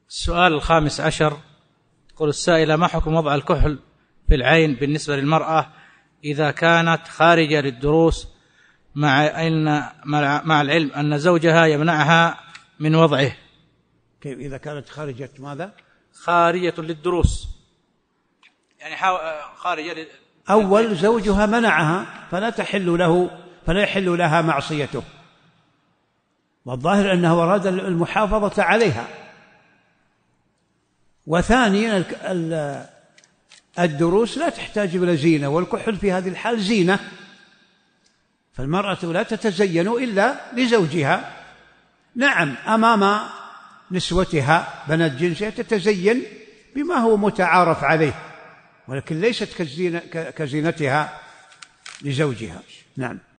السؤال الخامس عشر، يقول السائل: ما حكم وضع الكحل في العين بالنسبة للمرأة إذا كانت خارجة للدروس مع العلم أن زوجها يمنعها من وضعه؟ كيف إذا كانت خارجة ماذا؟ خارجة للدروس، يعني خارجة أول زوجها منعها فلا يحل لها معصيته، والظاهر أنه أراد المحافظة عليها. وثانيا الدروس لا تحتاج إلى زينة، والكحل في هذه الحال زينة، فالمرأة لا تتزين إلا لزوجها. نعم، أمام نسوتها بنات جنسها تتزين بما هو متعارف عليه، ولكن ليست كزينتها لزوجها. نعم.